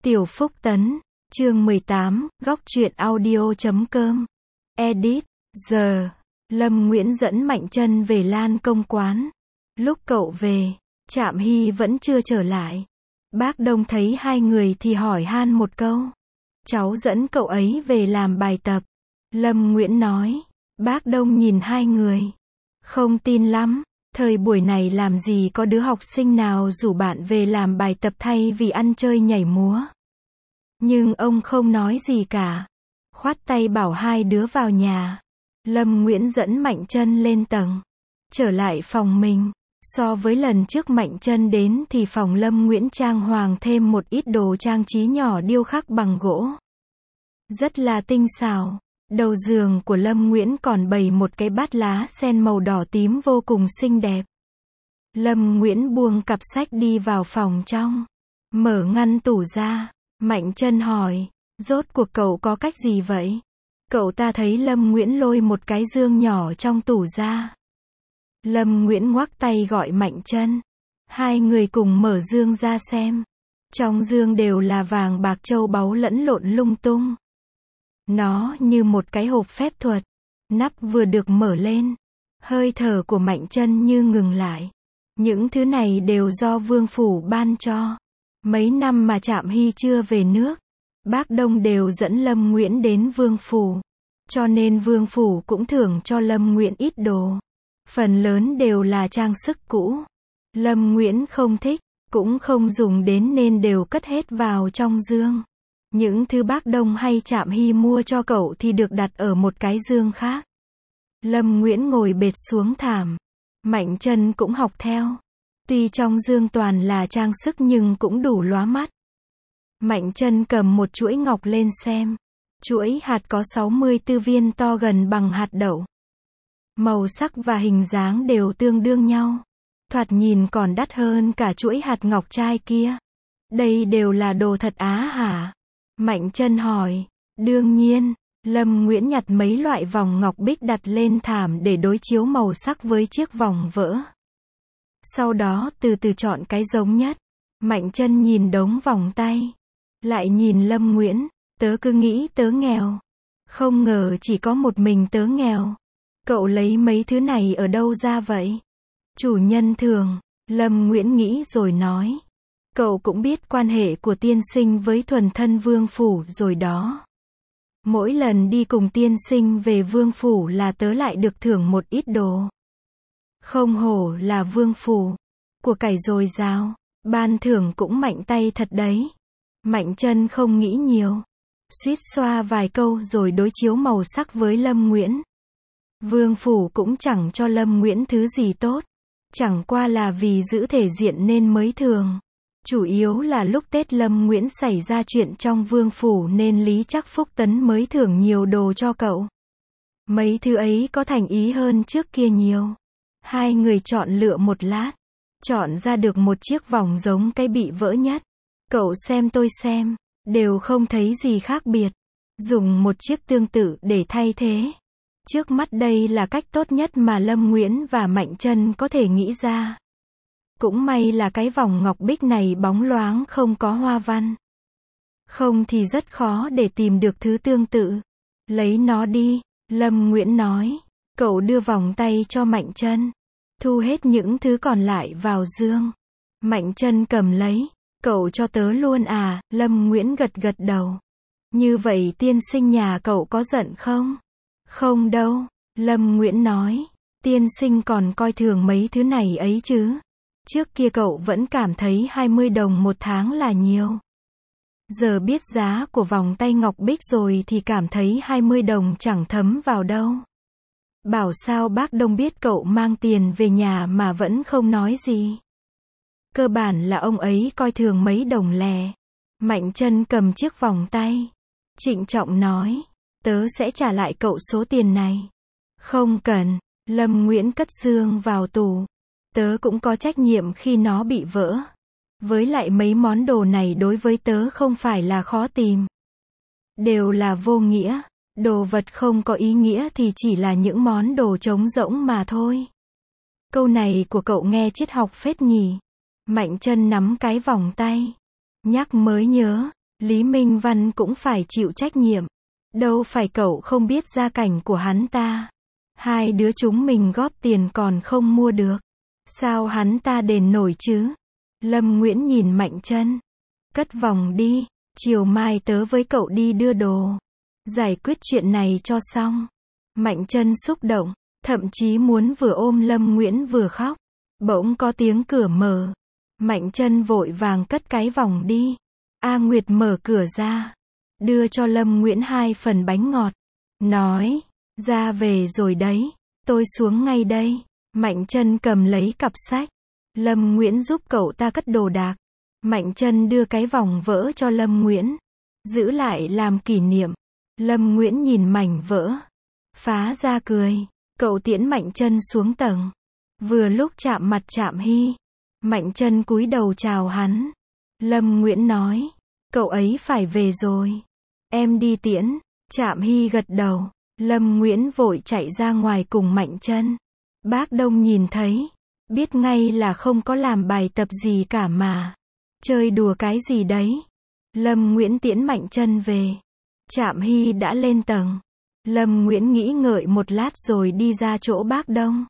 Tiểu Phúc Tấn, chương 18, góc truyện audio.com. Edit, giờ, Lâm Nguyễn dẫn Mạnh Chân về Lan Công quán. Lúc cậu về, Trạm Hy vẫn chưa trở lại. Bác Đông thấy hai người thì hỏi han một câu. Cháu dẫn cậu ấy về làm bài tập. Lâm Nguyễn nói. Bác Đông nhìn hai người. Không tin lắm, thời buổi này làm gì có đứa học sinh nào rủ bạn về làm bài tập thay vì ăn chơi nhảy múa. Nhưng ông không nói gì cả. Khoát tay bảo hai đứa vào nhà. Lâm Nguyễn dẫn Mạnh Chân lên tầng. Trở lại phòng mình. So với lần trước Mạnh Chân đến thì phòng Lâm Nguyễn trang hoàng thêm một ít đồ trang trí nhỏ điêu khắc bằng gỗ. Rất là tinh xảo. Đầu giường của Lâm Nguyễn còn bày một cái bát lá sen màu đỏ tím vô cùng xinh đẹp. Lâm Nguyễn buông cặp sách đi vào phòng trong. Mở ngăn tủ ra. Mạnh Chân hỏi, rốt cuộc cậu có cách gì vậy? Cậu ta thấy Lâm Nguyễn lôi một cái dương nhỏ trong tủ ra. Lâm Nguyễn ngoắc tay gọi Mạnh Chân. Hai người cùng mở dương ra xem. Trong dương đều là vàng bạc châu báu lẫn lộn lung tung. Nó như một cái hộp phép thuật. Nắp vừa được mở lên. Hơi thở của Mạnh Chân như ngừng lại. Những thứ này đều do Vương Phủ ban cho. Mấy năm mà Trạm Hy chưa về nước, bác Đông đều dẫn Lâm Nguyễn đến Vương Phủ. Cho nên Vương Phủ cũng thưởng cho Lâm Nguyễn ít đồ. Phần lớn đều là trang sức cũ. Lâm Nguyễn không thích, cũng không dùng đến nên đều cất hết vào trong dương. Những thứ bác Đông hay Trạm Hy mua cho cậu thì được đặt ở một cái dương khác. Lâm Nguyễn ngồi bệt xuống thảm. Mạnh Chân cũng học theo. Tuy trong dương toàn là trang sức nhưng cũng đủ lóa mắt. Mạnh Chân cầm một chuỗi ngọc lên xem. Chuỗi hạt có 64 viên to gần bằng hạt đậu. Màu sắc và hình dáng đều tương đương nhau. Thoạt nhìn còn đắt hơn cả chuỗi hạt ngọc trai kia. Đây đều là đồ thật á hả? Mạnh Chân hỏi. Đương nhiên. Lâm Nguyễn nhặt mấy loại vòng ngọc bích đặt lên thảm để đối chiếu màu sắc với chiếc vòng vỡ. Sau đó từ từ chọn cái giống nhất. Mạnh Chân nhìn đống vòng tay. Lại nhìn Lâm Nguyễn. Tớ cứ nghĩ tớ nghèo. Không ngờ chỉ có một mình tớ nghèo. Cậu lấy mấy thứ này ở đâu ra vậy? Chủ nhân thường. Lâm Nguyễn nghĩ rồi nói. Cậu cũng biết quan hệ của tiên sinh với thuần thân Vương Phủ rồi đó. Mỗi lần đi cùng tiên sinh về Vương Phủ là tớ lại được thưởng một ít đồ. Không hổ là Vương Phủ. Của cải dồi dào. Ban thưởng cũng mạnh tay thật đấy. Mạnh Chân không nghĩ nhiều. Suýt xoa vài câu rồi đối chiếu màu sắc với Lâm Nguyễn. Vương Phủ cũng chẳng cho Lâm Nguyễn thứ gì tốt. Chẳng qua là vì giữ thể diện nên mới thường. Chủ yếu là lúc Tết Lâm Nguyễn xảy ra chuyện trong Vương Phủ nên Lý Trắc Phúc Tấn mới thưởng nhiều đồ cho cậu. Mấy thứ ấy có thành ý hơn trước kia nhiều. Hai người chọn lựa một lát. Chọn ra được một chiếc vòng giống cái bị vỡ nhất. Cậu xem tôi xem. Đều không thấy gì khác biệt. Dùng một chiếc tương tự để thay thế. Trước mắt đây là cách tốt nhất mà Lâm Nguyễn và Mạnh Chân có thể nghĩ ra. Cũng may là cái vòng ngọc bích này bóng loáng không có hoa văn. Không thì rất khó để tìm được thứ tương tự. Lấy nó đi, Lâm Nguyễn nói. Cậu đưa vòng tay cho Mạnh Chân. Thu hết những thứ còn lại vào dương. Mạnh Chân cầm lấy. Cậu cho tớ luôn à? Lâm Nguyễn gật gật đầu. Như vậy tiên sinh nhà cậu có giận không? Không đâu, Lâm Nguyễn nói. Tiên sinh còn coi thường mấy thứ này ấy chứ. Trước kia cậu vẫn cảm thấy 20 đồng một tháng là nhiều. Giờ biết giá của vòng tay ngọc bích rồi thì cảm thấy 20 đồng chẳng thấm vào đâu. Bảo sao bác Đông biết cậu mang tiền về nhà mà vẫn không nói gì. Cơ bản là ông ấy coi thường mấy đồng lẻ. Mạnh Chân cầm chiếc vòng tay. Trịnh trọng nói. Tớ sẽ trả lại cậu số tiền này. Không cần. Lâm Nguyễn cất dương vào tủ. Tớ cũng có trách nhiệm khi nó bị vỡ. Với lại mấy món đồ này đối với tớ không phải là khó tìm. Đều là vô nghĩa. Đồ vật không có ý nghĩa thì chỉ là những món đồ trống rỗng mà thôi. Câu này của cậu nghe triết học phết nhỉ. Mạnh Chân nắm cái vòng tay. Nhắc mới nhớ. Lý Minh Văn cũng phải chịu trách nhiệm. Đâu phải cậu không biết gia cảnh của hắn ta. Hai đứa chúng mình góp tiền còn không mua được. Sao hắn ta đền nổi chứ? Lâm Nguyễn nhìn Mạnh Trân. Cất vòng đi, chiều mai tớ với cậu đi đưa đồ. Giải quyết chuyện này cho xong. Mạnh Trân xúc động, thậm chí muốn vừa ôm Lâm Nguyễn vừa khóc. Bỗng có tiếng cửa mở. Mạnh Trân vội vàng cất cái vòng đi. A Nguyệt mở cửa ra, đưa cho Lâm Nguyễn 2 phần bánh ngọt. Nói, ra về rồi đấy, tôi xuống ngay đây. Mạnh Trân cầm lấy cặp sách. Lâm Nguyễn giúp cậu ta cất đồ đạc. Mạnh Trân đưa cái vòng vỡ cho Lâm Nguyễn. Giữ lại làm kỷ niệm. Lâm Nguyễn nhìn mảnh vỡ. Phá ra cười. Cậu tiễn Mạnh Trân xuống tầng. Vừa lúc chạm mặt Trạm Hy. Mạnh Trân cúi đầu chào hắn. Lâm Nguyễn nói, cậu ấy phải về rồi. Em đi tiễn. Trạm Hy gật đầu. Lâm Nguyễn vội chạy ra ngoài cùng Mạnh Trân. Bác Đông nhìn thấy, biết ngay là không có làm bài tập gì cả mà. Chơi đùa cái gì đấy. Lâm Nguyễn tiễn Mạnh Trân về. Trạm Hy đã lên tầng. Lâm Nguyễn nghĩ ngợi một lát rồi đi ra chỗ bác Đông.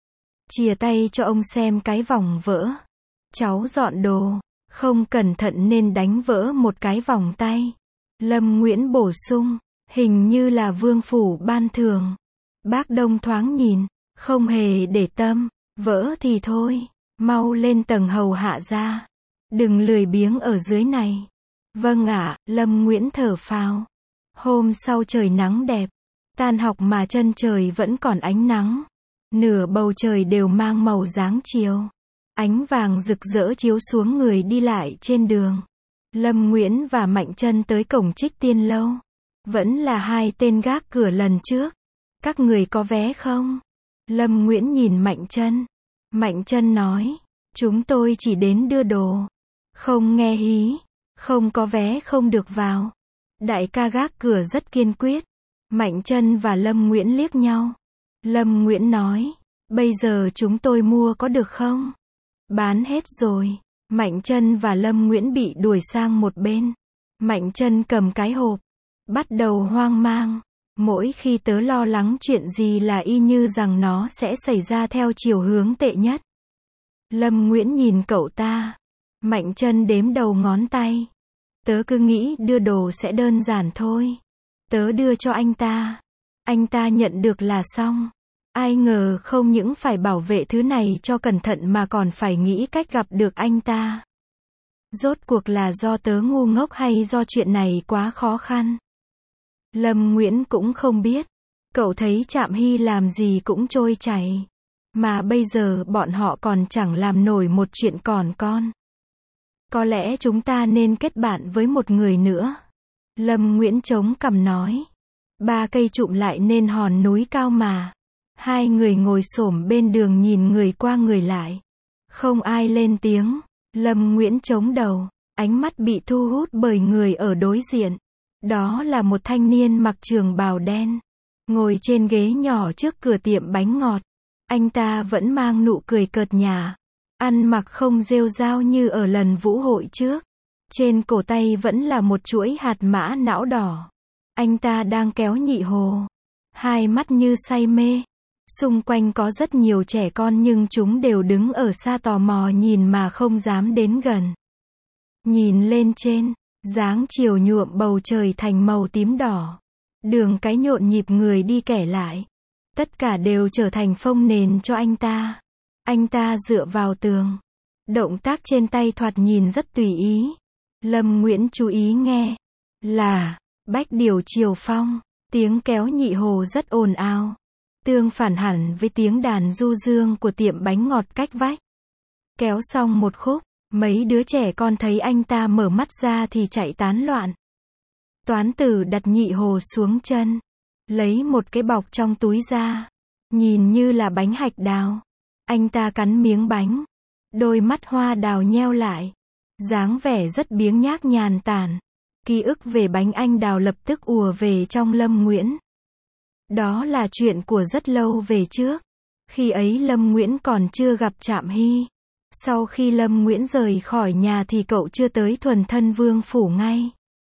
Chìa tay cho ông xem cái vòng vỡ. Cháu dọn đồ, không cẩn thận nên đánh vỡ một cái vòng tay. Lâm Nguyễn bổ sung, hình như là Vương Phủ ban thưởng. Bác Đông thoáng nhìn, không hề để tâm, vỡ thì thôi, mau lên tầng hầu hạ ra. Đừng lười biếng ở dưới này. Vâng ạ, Lâm Nguyễn thở phào. Hôm sau trời nắng đẹp, tan học mà chân trời vẫn còn ánh nắng. Nửa bầu trời đều mang màu dáng chiều. Ánh vàng rực rỡ chiếu xuống người đi lại trên đường. Lâm Nguyễn và Mạnh Trân tới cổng Trích Tiên Lâu. Vẫn là hai tên gác cửa lần trước. Các người có vé không? Lâm Nguyễn nhìn Mạnh Trân. Mạnh Trân nói, chúng tôi chỉ đến đưa đồ. Không nghe hí, không có vé không được vào. Đại ca gác cửa rất kiên quyết. Mạnh Trân và Lâm Nguyễn liếc nhau. Lâm Nguyễn nói, bây giờ chúng tôi mua có được không? Bán hết rồi. Mạnh Trân và Lâm Nguyễn bị đuổi sang một bên. Mạnh Trân cầm cái hộp, bắt đầu hoang mang. Mỗi khi tớ lo lắng chuyện gì là y như rằng nó sẽ xảy ra theo chiều hướng tệ nhất. Lâm Nguyễn nhìn cậu ta. Mạnh Trân đếm đầu ngón tay. Tớ cứ nghĩ đưa đồ sẽ đơn giản thôi. Tớ đưa cho anh ta. Anh ta nhận được là xong. Ai ngờ không những phải bảo vệ thứ này cho cẩn thận mà còn phải nghĩ cách gặp được anh ta. Rốt cuộc là do tớ ngu ngốc hay do chuyện này quá khó khăn? Lâm Nguyễn cũng không biết. Cậu thấy Trạm Hy làm gì cũng trôi chảy. Mà bây giờ bọn họ còn chẳng làm nổi một chuyện còn con. Có lẽ chúng ta nên kết bạn với một người nữa. Lâm Nguyễn chống cằm nói. 3 cây chụm lại nên hòn núi cao mà. Hai người ngồi xổm bên đường nhìn người qua người lại. Không ai lên tiếng. Lâm Nguyễn chống đầu. Ánh mắt bị thu hút bởi người ở đối diện. Đó là một thanh niên mặc trường bào đen. Ngồi trên ghế nhỏ trước cửa tiệm bánh ngọt. Anh ta vẫn mang nụ cười cợt nhả. Ăn mặc không rêu rao như ở lần vũ hội trước. Trên cổ tay vẫn là một chuỗi hạt mã não đỏ. Anh ta đang kéo nhị hồ. Hai mắt như say mê. Xung quanh có rất nhiều trẻ con nhưng chúng đều đứng ở xa tò mò nhìn mà không dám đến gần. Nhìn lên trên, dáng chiều nhuộm bầu trời thành màu tím đỏ. Đường cái nhộn nhịp người đi kẻ lại. Tất cả đều trở thành phông nền cho anh ta. Anh ta dựa vào tường. Động tác trên tay thoạt nhìn rất tùy ý. Lâm Nguyễn chú ý nghe. Là Bách Điểu Chiều Phong. Tiếng kéo nhị hồ rất ồn ào. Tương phản hẳn với tiếng đàn du dương của tiệm bánh ngọt cách vách. Kéo xong một khúc, mấy đứa trẻ con thấy anh ta mở mắt ra thì chạy tán loạn. Toán Tử đặt nhị hồ xuống chân. Lấy một cái bọc trong túi ra. Nhìn như là bánh hạch đào. Anh ta cắn miếng bánh. Đôi mắt hoa đào nheo lại. Dáng vẻ rất biếng nhác nhàn tản. Ký ức về bánh anh đào lập tức ùa về trong Lâm Nguyễn. Đó là chuyện của rất lâu về trước. Khi ấy Lâm Nguyễn còn chưa gặp Trạm Hy. Sau khi Lâm Nguyễn rời khỏi nhà thì cậu chưa tới Thuần Thân Vương Phủ ngay.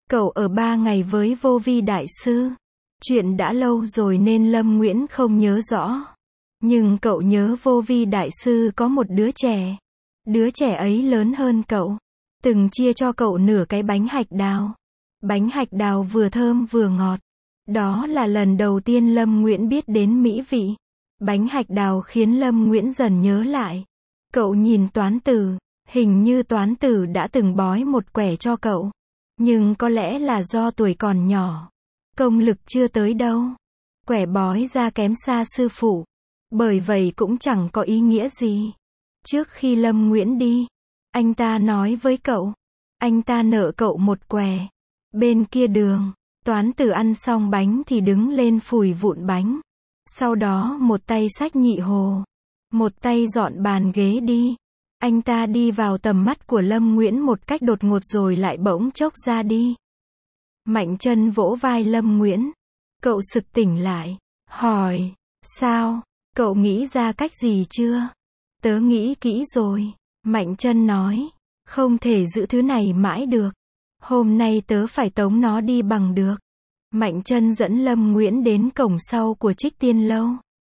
Cậu ở 3 ngày với Vô Vi Đại Sư. Chuyện đã lâu rồi nên Lâm Nguyễn không nhớ rõ. Nhưng cậu nhớ Vô Vi Đại Sư có một đứa trẻ. Đứa trẻ ấy lớn hơn cậu. Từng chia cho cậu nửa cái bánh hạch đào. Bánh hạch đào vừa thơm vừa ngọt. Đó là lần đầu tiên Lâm Nguyễn biết đến mỹ vị. Bánh hạch đào khiến Lâm Nguyễn dần nhớ lại. Cậu nhìn Toán Tử, hình như Toán Tử đã từng bói một quẻ cho cậu. Nhưng có lẽ là do tuổi còn nhỏ. Công lực chưa tới đâu. Quẻ bói ra kém xa sư phụ. Bởi vậy cũng chẳng có ý nghĩa gì. Trước khi Lâm Nguyễn đi, anh ta nói với cậu. Anh ta nợ cậu một quẻ. Bên kia đường, Toán Tử ăn xong bánh thì đứng lên phủi vụn bánh. Sau đó một tay xách nhị hồ. Một tay dọn bàn ghế đi. Anh ta đi vào tầm mắt của Lâm Nguyễn một cách đột ngột rồi lại bỗng chốc ra đi. Mạnh Chân vỗ vai Lâm Nguyễn. Cậu sực tỉnh lại. Hỏi, sao? Cậu nghĩ ra cách gì chưa? Tớ nghĩ kỹ rồi. Mạnh Chân nói. Không thể giữ thứ này mãi được. Hôm nay tớ phải tống nó đi bằng được. Mạnh Chân dẫn Lâm Nguyễn đến cổng sau của Trích Tiên Lâu.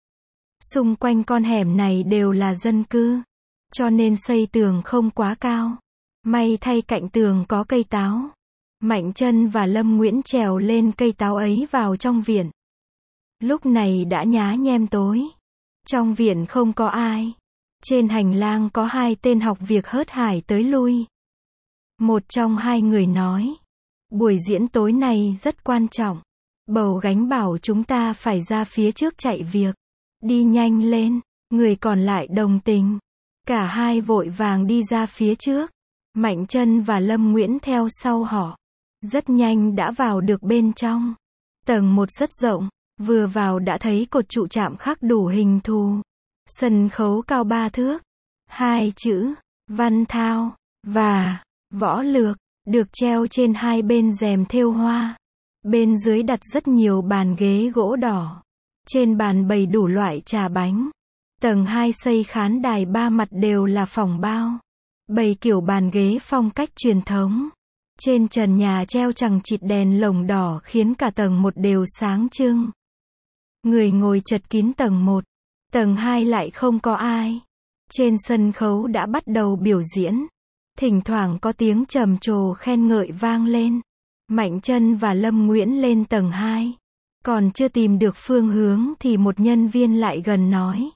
Xung quanh con hẻm này đều là dân cư. Cho nên xây tường không quá cao. May thay cạnh tường có cây táo. Mạnh Chân và Lâm Nguyễn trèo lên cây táo ấy vào trong viện. Lúc này đã nhá nhem tối. Trong viện không có ai. Trên hành lang có 2 tên học việc hớt hải tới lui. Một trong 2 người nói. Buổi diễn tối nay rất quan trọng. Bầu Gánh bảo chúng ta phải ra phía trước chạy việc. Đi nhanh lên. Người còn lại đồng tình. Cả hai vội vàng đi ra phía trước. Mạnh Chân và Lâm Nguyễn theo sau họ. Rất nhanh đã vào được bên trong. Tầng 1 rất rộng. Vừa vào đã thấy cột trụ chạm khắc đủ hình thù. Sân khấu cao 3 thước. 2 chữ, Văn Thao, và Võ Lược, được treo trên 2 bên rèm thêu hoa. Bên dưới đặt rất nhiều bàn ghế gỗ đỏ. Trên bàn bày đủ loại trà bánh. Tầng 2 xây khán đài 3 mặt đều là phỏng bao. Bày kiểu bàn ghế phong cách truyền thống. Trên trần nhà treo chằng chịt đèn lồng đỏ khiến cả tầng 1 đều sáng trưng. Người ngồi chật kín tầng 1. Tầng 2 lại không có ai. Trên sân khấu đã bắt đầu biểu diễn. Thỉnh thoảng có tiếng trầm trồ khen ngợi vang lên. Mạnh Chân và Lâm Nguyễn lên tầng 2. Còn chưa tìm được phương hướng thì một nhân viên lại gần nói.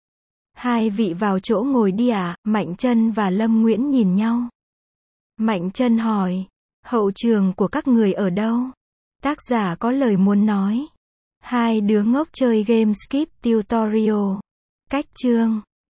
2 vị vào chỗ ngồi đi à? Mạnh Chân và Lâm Nguyễn nhìn nhau. Mạnh Chân hỏi. Hậu trường của các người ở đâu? Tác giả có lời muốn nói. 2 đứa ngốc chơi game skip tutorial. Cách chương